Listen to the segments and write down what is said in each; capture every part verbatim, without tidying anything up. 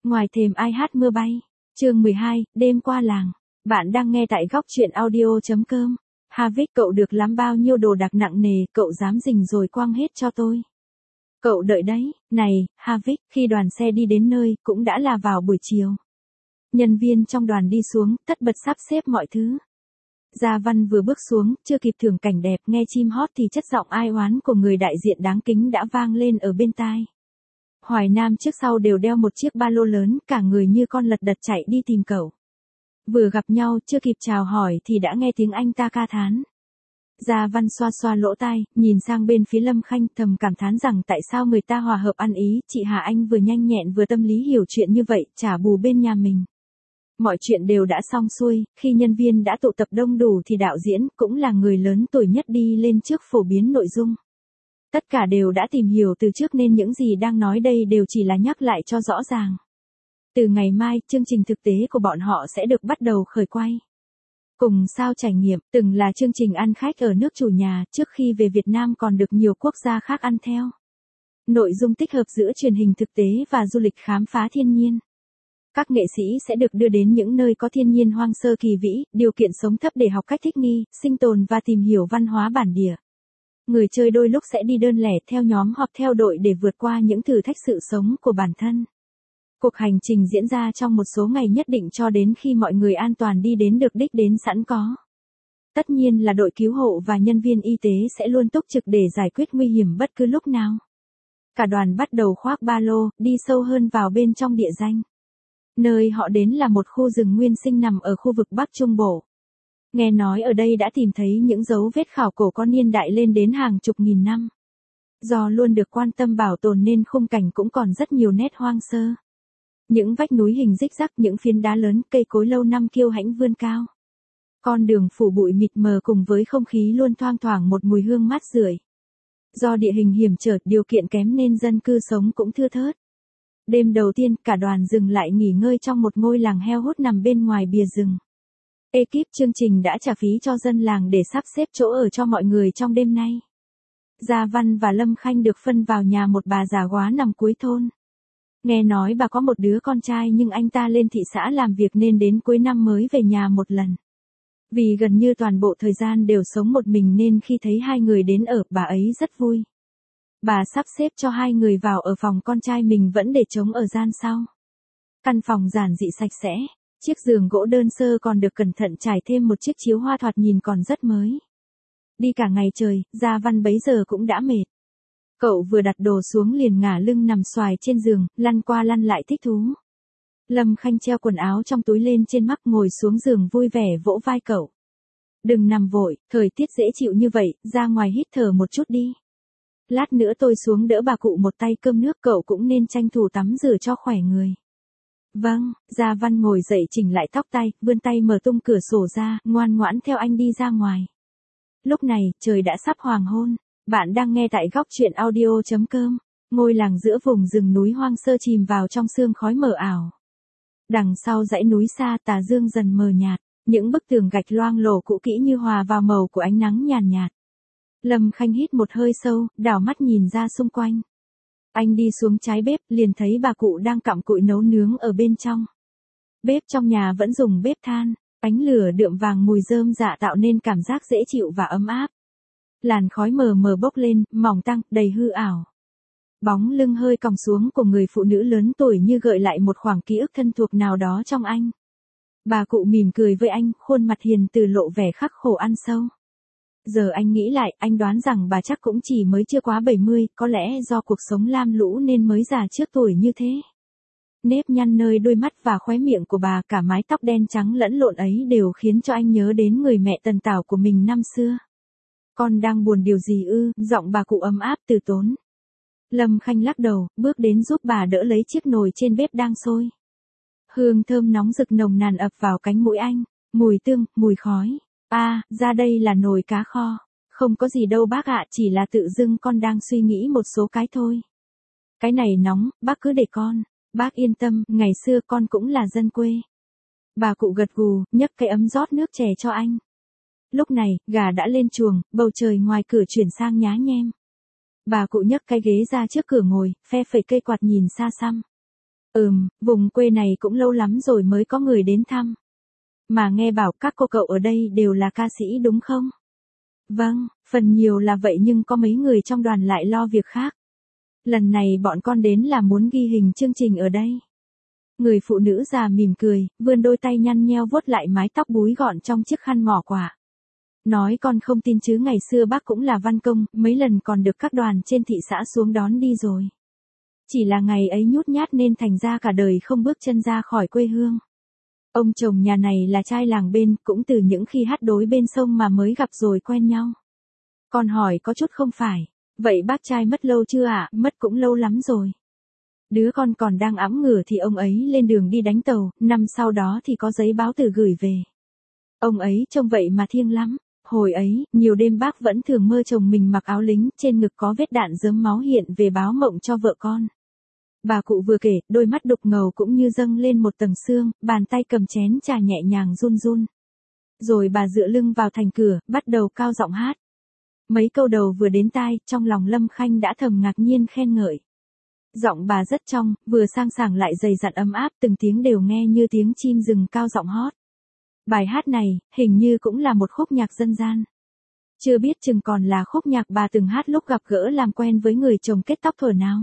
Ngoài thềm ai hát mưa bay. Chương mười hai, đêm qua làng. Bạn đang nghe tại góc truyện audio chấm com. Havik, cậu được lắm bao nhiêu đồ đạc nặng nề, cậu dám rình rồi quăng hết cho tôi. Cậu đợi đấy, này, Havik, khi đoàn xe đi đến nơi, cũng đã là vào buổi chiều. Nhân viên trong đoàn đi xuống, tất bật sắp xếp mọi thứ. Gia Văn vừa bước xuống, chưa kịp thưởng cảnh đẹp, nghe chim hót thì chất giọng ai oán của người đại diện đáng kính đã vang lên ở bên tai. Hoài Nam trước sau đều đeo một chiếc ba lô lớn, cả người như con lật đật chạy đi tìm cậu. Vừa gặp nhau, chưa kịp chào hỏi thì đã nghe tiếng anh ta ca thán. Gia Văn xoa xoa lỗ tai, nhìn sang bên phía Lâm Khanh, thầm cảm thán rằng tại sao người ta hòa hợp ăn ý, chị Hà Anh vừa nhanh nhẹn vừa tâm lý hiểu chuyện như vậy, trả bù bên nhà mình. Mọi chuyện đều đã xong xuôi, khi nhân viên đã tụ tập đông đủ thì đạo diễn, cũng là người lớn tuổi nhất, đi lên trước phổ biến nội dung. Tất cả đều đã tìm hiểu từ trước nên những gì đang nói đây đều chỉ là nhắc lại cho rõ ràng. Từ ngày mai, chương trình thực tế của bọn họ sẽ được bắt đầu khởi quay. Cùng sao trải nghiệm, từng là chương trình ăn khách ở nước chủ nhà, trước khi về Việt Nam còn được nhiều quốc gia khác ăn theo. Nội dung tích hợp giữa truyền hình thực tế và du lịch khám phá thiên nhiên. Các nghệ sĩ sẽ được đưa đến những nơi có thiên nhiên hoang sơ kỳ vĩ, điều kiện sống thấp để học cách thích nghi, sinh tồn và tìm hiểu văn hóa bản địa. Người chơi đôi lúc sẽ đi đơn lẻ, theo nhóm hoặc theo đội để vượt qua những thử thách sự sống của bản thân. Cuộc hành trình diễn ra trong một số ngày nhất định cho đến khi mọi người an toàn đi đến được đích đến sẵn có. Tất nhiên là đội cứu hộ và nhân viên y tế sẽ luôn túc trực để giải quyết nguy hiểm bất cứ lúc nào. Cả đoàn bắt đầu khoác ba lô, đi sâu hơn vào bên trong địa danh. Nơi họ đến là một khu rừng nguyên sinh nằm ở khu vực Bắc Trung Bộ. Nghe nói ở đây đã tìm thấy những dấu vết khảo cổ có niên đại lên đến hàng chục nghìn năm. Do luôn được quan tâm bảo tồn nên khung cảnh cũng còn rất nhiều nét hoang sơ. Những vách núi hình rích rắc, những phiến đá lớn, cây cối lâu năm kiêu hãnh vươn cao. Con đường phủ bụi mịt mờ cùng với không khí luôn thoang thoảng một mùi hương mát rượi. Do địa hình hiểm trở, điều kiện kém nên dân cư sống cũng thưa thớt. Đêm đầu tiên, cả đoàn dừng lại nghỉ ngơi trong một ngôi làng heo hút nằm bên ngoài bìa rừng. Ekip chương trình đã trả phí cho dân làng để sắp xếp chỗ ở cho mọi người trong đêm nay. Gia Văn và Lâm Khanh được phân vào nhà một bà già góa nằm cuối thôn. Nghe nói bà có một đứa con trai nhưng anh ta lên thị xã làm việc nên đến cuối năm mới về nhà một lần. Vì gần như toàn bộ thời gian đều sống một mình nên khi thấy hai người đến ở, bà ấy rất vui. Bà sắp xếp cho hai người vào ở phòng con trai mình vẫn để trống ở gian sau. Căn phòng giản dị sạch sẽ, chiếc giường gỗ đơn sơ còn được cẩn thận trải thêm một chiếc chiếu hoa thoạt nhìn còn rất mới. Đi cả ngày trời, Gia Văn bấy giờ cũng đã mệt. Cậu vừa đặt đồ xuống liền ngả lưng nằm xoài trên giường, lăn qua lăn lại thích thú. Lâm Khanh treo quần áo trong túi lên trên mắt, ngồi xuống giường vui vẻ vỗ vai cậu. Đừng nằm vội, thời tiết dễ chịu như vậy, ra ngoài hít thở một chút đi. Lát nữa tôi xuống đỡ bà cụ một tay cơm nước, cậu cũng nên tranh thủ tắm rửa cho khỏe người. Vâng, Gia Văn ngồi dậy chỉnh lại tóc tai, vươn tay mở tung cửa sổ ra, ngoan ngoãn theo anh đi ra ngoài. Lúc này, trời đã sắp hoàng hôn. Bạn đang nghe tại góc truyện audio chấm com. Ngôi làng giữa vùng rừng núi hoang sơ chìm vào trong sương khói mờ ảo. Đằng sau dãy núi xa, tà dương dần mờ nhạt, những bức tường gạch loang lổ cũ kỹ như hòa vào màu của ánh nắng nhàn nhạt. Lâm Khanh hít một hơi sâu, đảo mắt nhìn ra xung quanh. Anh đi xuống trái bếp, liền thấy bà cụ đang cặm cụi nấu nướng ở bên trong. Bếp trong nhà vẫn dùng bếp than, ánh lửa đượm vàng mùi rơm rạ tạo nên cảm giác dễ chịu và ấm áp. Làn khói mờ mờ bốc lên, mỏng tang, đầy hư ảo. Bóng lưng hơi còng xuống của người phụ nữ lớn tuổi như gợi lại một khoảng ký ức thân thuộc nào đó trong anh. Bà cụ mỉm cười với anh, khuôn mặt hiền từ lộ vẻ khắc khổ ăn sâu. Giờ anh nghĩ lại, anh đoán rằng bà chắc cũng chỉ mới chưa quá bảy mươi, có lẽ do cuộc sống lam lũ nên mới già trước tuổi như thế. Nếp nhăn nơi đôi mắt và khóe miệng của bà, cả mái tóc đen trắng lẫn lộn ấy đều khiến cho anh nhớ đến người mẹ tần tảo của mình năm xưa. Con đang buồn điều gì ư? Giọng bà cụ ấm áp từ tốn. Lâm Khanh lắc đầu, bước đến giúp bà đỡ lấy chiếc nồi trên bếp đang sôi. Hương thơm nóng rực nồng nàn ập vào cánh mũi anh, mùi tương, mùi khói. À, ra đây là nồi cá kho. Không có gì đâu bác ạ, chỉ là tự dưng con đang suy nghĩ một số cái thôi. Cái này nóng, bác cứ để con. Bác yên tâm, ngày xưa con cũng là dân quê. Bà cụ gật gù, nhấc cái ấm rót nước chè cho anh. Lúc này, gà đã lên chuồng, bầu trời ngoài cửa chuyển sang nhá nhem. Bà cụ nhấc cái ghế ra trước cửa ngồi, phe phẩy cây quạt nhìn xa xăm. Ừm, vùng quê này cũng lâu lắm rồi mới có người đến thăm. Mà nghe bảo các cô cậu ở đây đều là ca sĩ đúng không? Vâng, phần nhiều là vậy nhưng có mấy người trong đoàn lại lo việc khác. Lần này bọn con đến là muốn ghi hình chương trình ở đây. Người phụ nữ già mỉm cười, vươn đôi tay nhăn nheo vuốt lại mái tóc búi gọn trong chiếc khăn mỏ quả. Nói con không tin chứ ngày xưa bác cũng là văn công, mấy lần còn được các đoàn trên thị xã xuống đón đi rồi. Chỉ là ngày ấy nhút nhát nên thành ra cả đời không bước chân ra khỏi quê hương. Ông chồng nhà này là trai làng bên, cũng từ những khi hát đối bên sông mà mới gặp rồi quen nhau. Con hỏi có chút không phải. Vậy bác trai mất lâu chưa ạ? À? Mất cũng lâu lắm rồi. Đứa con còn đang ẵm ngửa thì ông ấy lên đường đi đánh tàu, năm sau đó thì có giấy báo tử gửi về. Ông ấy trông vậy mà thiêng lắm. Hồi ấy, nhiều đêm bác vẫn thường mơ chồng mình mặc áo lính, trên ngực có vết đạn rớm máu hiện về báo mộng cho vợ con. Bà cụ vừa kể, đôi mắt đục ngầu cũng như dâng lên một tầng sương, bàn tay cầm chén trà nhẹ nhàng run run. Rồi bà dựa lưng vào thành cửa, bắt đầu cao giọng hát. Mấy câu đầu vừa đến tai, trong lòng Lâm Khanh đã thầm ngạc nhiên khen ngợi. Giọng bà rất trong, vừa sang sảng lại dày dặn ấm áp, từng tiếng đều nghe như tiếng chim rừng cao giọng hót. Bài hát này, hình như cũng là một khúc nhạc dân gian. Chưa biết chừng còn là khúc nhạc bà từng hát lúc gặp gỡ làm quen với người chồng kết tóc thuở nào.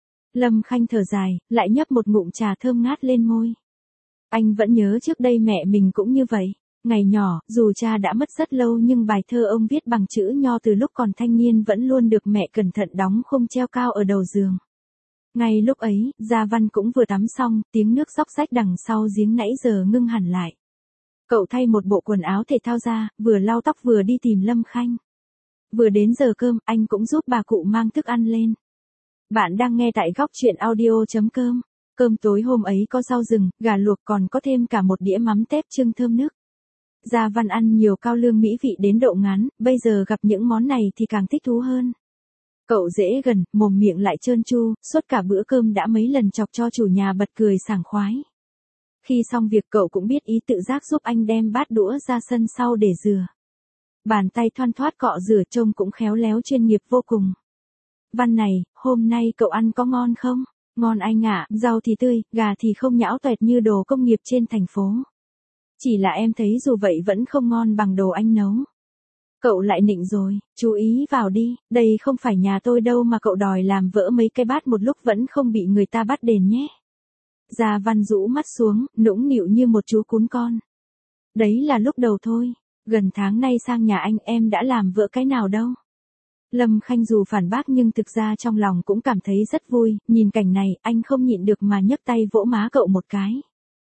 Lâm Khanh thở dài, lại nhấp một ngụm trà thơm ngát lên môi. Anh vẫn nhớ trước đây mẹ mình cũng như vậy. Ngày nhỏ, dù cha đã mất rất lâu nhưng bài thơ ông viết bằng chữ nho từ lúc còn thanh niên vẫn luôn được mẹ cẩn thận đóng khung treo cao ở đầu giường. Ngay lúc ấy, Gia Văn cũng vừa tắm xong, tiếng nước róc rách đằng sau giếng nãy giờ ngưng hẳn lại. Cậu thay một bộ quần áo thể thao ra, vừa lau tóc vừa đi tìm Lâm Khanh. Vừa đến giờ cơm, anh cũng giúp bà cụ mang thức ăn lên. Bạn đang nghe tại góc truyện audio.com. Cơm tối hôm ấy có rau rừng, gà luộc còn có thêm cả một đĩa mắm tép chưng thơm nước. Gia Văn ăn nhiều cao lương mỹ vị đến độ ngán, bây giờ gặp những món này thì càng thích thú hơn. Cậu dễ gần, mồm miệng lại trơn tru, suốt cả bữa cơm đã mấy lần chọc cho chủ nhà bật cười sảng khoái. Khi xong việc cậu cũng biết ý tự giác giúp anh đem bát đũa ra sân sau để rửa. Bàn tay thoăn thoắt cọ rửa trông cũng khéo léo chuyên nghiệp vô cùng. Văn này, hôm nay cậu ăn có ngon không? Ngon anh ạ, rau thì tươi, gà thì không nhão toẹt như đồ công nghiệp trên thành phố. Chỉ là em thấy dù vậy vẫn không ngon bằng đồ anh nấu. Cậu lại nịnh rồi, chú ý vào đi, đây không phải nhà tôi đâu mà cậu đòi làm vỡ mấy cái bát một lúc vẫn không bị người ta bắt đền nhé. Gia Văn rũ mắt xuống, nũng nịu như một chú cún con. Đấy là lúc đầu thôi, gần tháng nay sang nhà anh em đã làm vỡ cái nào đâu. Lâm Khanh dù phản bác nhưng thực ra trong lòng cũng cảm thấy rất vui, nhìn cảnh này anh không nhịn được mà nhấc tay vỗ má cậu một cái.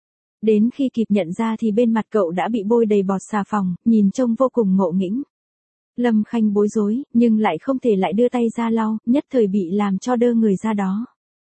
Đến khi kịp nhận ra thì bên mặt cậu đã bị bôi đầy bọt xà phòng, nhìn trông vô cùng ngộ nghĩnh. Lâm Khanh bối rối, nhưng lại không thể lại đưa tay ra lau, nhất thời bị làm cho đơ người ra đó.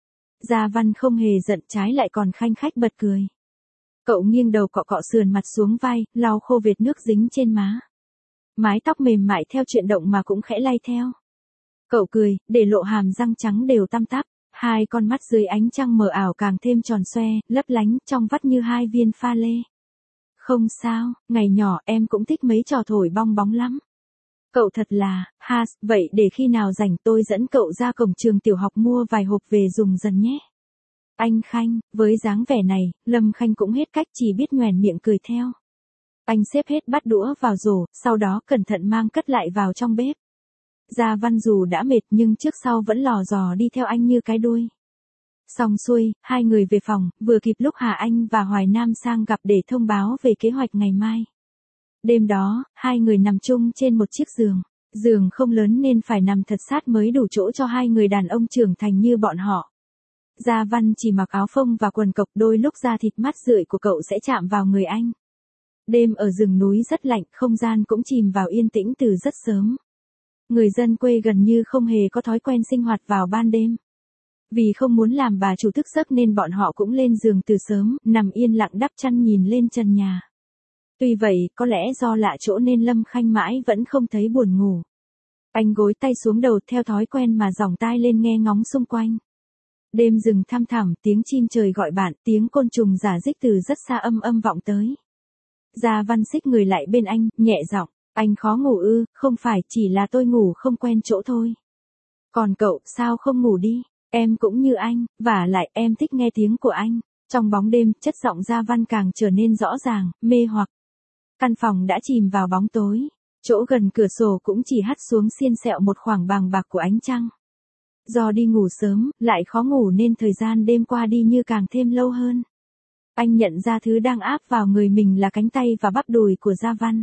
Gia Văn không hề giận, trái lại còn khanh khách bật cười. Cậu nghiêng đầu cọ cọ sườn mặt xuống vai, lau khô vệt nước dính trên má. Mái tóc mềm mại theo chuyển động mà cũng khẽ lay theo. Cậu cười, để lộ hàm răng trắng đều tăm tắp, hai con mắt dưới ánh trăng mờ ảo càng thêm tròn xoe, lấp lánh, trong vắt như hai viên pha lê. Không sao, ngày nhỏ em cũng thích mấy trò thổi bong bóng lắm. Cậu thật là, ha, vậy để khi nào rảnh tôi dẫn cậu ra cổng trường tiểu học mua vài hộp về dùng dần nhé. Anh Khanh, với dáng vẻ này, Lâm Khanh cũng hết cách chỉ biết nhoẻn miệng cười theo. Anh xếp hết bát đũa vào rổ, sau đó cẩn thận mang cất lại vào trong bếp. Gia Văn dù đã mệt nhưng trước sau vẫn lò dò đi theo anh như cái đuôi. Xong xuôi, hai người về phòng, vừa kịp lúc Hà Anh và Hoài Nam sang gặp để thông báo về kế hoạch ngày mai. Đêm đó, hai người nằm chung trên một chiếc giường. Giường không lớn nên phải nằm thật sát mới đủ chỗ cho hai người đàn ông trưởng thành như bọn họ. Gia Văn chỉ mặc áo phông và quần cộc, đôi lúc da thịt mát rượi của cậu sẽ chạm vào người anh. Đêm ở rừng núi rất lạnh, không gian cũng chìm vào yên tĩnh từ rất sớm. Người dân quê gần như không hề có thói quen sinh hoạt vào ban đêm. Vì không muốn làm bà chủ thức giấc nên bọn họ cũng lên giường từ sớm, nằm yên lặng đắp chăn nhìn lên trần nhà. Tuy vậy, có lẽ do lạ chỗ nên Lâm Khanh mãi vẫn không thấy buồn ngủ. Anh gối tay xuống đầu theo thói quen mà giỏng tai lên nghe ngóng xung quanh. Đêm rừng thăm thẳm, tiếng chim trời gọi bạn, tiếng côn trùng rả rích từ rất xa âm âm vọng tới. Gia Văn xích người lại bên anh, nhẹ giọng, anh khó ngủ ư? Không phải, chỉ là tôi ngủ không quen chỗ thôi. Còn cậu, sao không ngủ đi? Em cũng như anh, vả lại em thích nghe tiếng của anh. Trong bóng đêm, chất giọng Gia Văn càng trở nên rõ ràng, mê hoặc. Căn phòng đã chìm vào bóng tối. Chỗ gần cửa sổ cũng chỉ hắt xuống xiên xẹo một khoảng bàng bạc của ánh trăng. Do đi ngủ sớm, lại khó ngủ nên thời gian đêm qua đi như càng thêm lâu hơn. Anh nhận ra thứ đang áp vào người mình là cánh tay và bắp đùi của Gia Văn.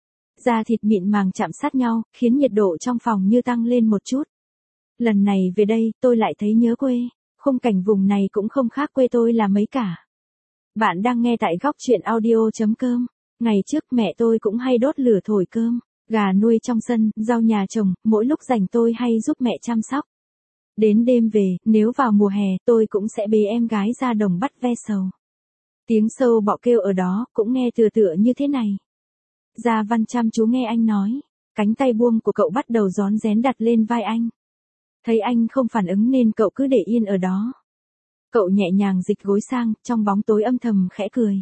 Da thịt mịn màng chạm sát nhau, khiến nhiệt độ trong phòng như tăng lên một chút. Lần này về đây, tôi lại thấy nhớ quê. Khung cảnh vùng này cũng không khác quê tôi là mấy cả. Bạn đang nghe tại góc chuyện audio chấm com. Ngày trước mẹ tôi cũng hay đốt lửa thổi cơm, gà nuôi trong sân, rau nhà trồng, mỗi lúc rảnh tôi hay giúp mẹ chăm sóc. Đến đêm về, nếu vào mùa hè, tôi cũng sẽ bế em gái ra đồng bắt ve sầu. Tiếng sâu bọ kêu ở đó, cũng nghe tựa tựa như thế này. Gia Văn chăm chú nghe anh nói, cánh tay buông của cậu bắt đầu rón rén đặt lên vai anh. Thấy anh không phản ứng nên cậu cứ để yên ở đó. Cậu nhẹ nhàng dịch gối sang, trong bóng tối âm thầm khẽ cười.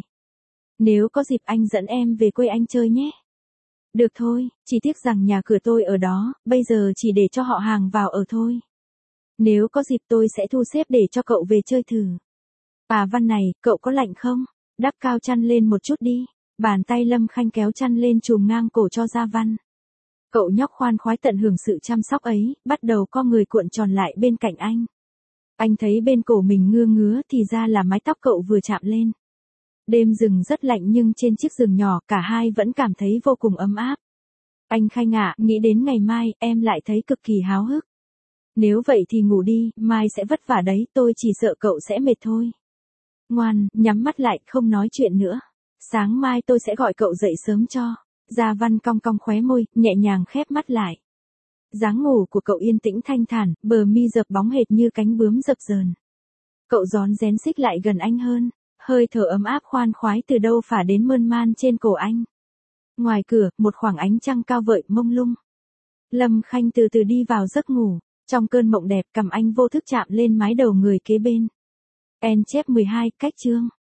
Nếu có dịp anh dẫn em về quê anh chơi nhé. Được thôi, chỉ tiếc rằng nhà cửa tôi ở đó, bây giờ chỉ để cho họ hàng vào ở thôi. Nếu có dịp tôi sẽ thu xếp để cho cậu về chơi thử. À Văn này, cậu có lạnh không? Đắp cao chăn lên một chút đi. Bàn tay Lâm Khanh kéo chăn lên trùm ngang cổ cho Gia Văn. Cậu nhóc khoan khoái tận hưởng sự chăm sóc ấy, bắt đầu co người cuộn tròn lại bên cạnh anh. Anh thấy bên cổ mình ngưa ngứa thì ra là mái tóc cậu vừa chạm lên. Đêm rừng rất lạnh nhưng trên chiếc giường nhỏ cả hai vẫn cảm thấy vô cùng ấm áp. Anh Khanh ạ, nghĩ đến ngày mai, em lại thấy cực kỳ háo hức. Nếu vậy thì ngủ đi, mai sẽ vất vả đấy, tôi chỉ sợ cậu sẽ mệt thôi. Ngoan, nhắm mắt lại, không nói chuyện nữa. Sáng mai tôi sẽ gọi cậu dậy sớm cho. Gia Văn cong cong khóe môi, nhẹ nhàng khép mắt lại. Dáng ngủ của cậu yên tĩnh thanh thản, bờ mi dập bóng hệt như cánh bướm dập dờn. Cậu rón rén xích lại gần anh hơn, hơi thở ấm áp khoan khoái từ đâu phả đến mơn man trên cổ anh. Ngoài cửa, một khoảng ánh trăng cao vợi mông lung. Lâm Khanh từ từ đi vào giấc ngủ, trong cơn mộng đẹp cầm anh vô thức chạm lên mái đầu người kế bên. En chép mười hai, cách chương.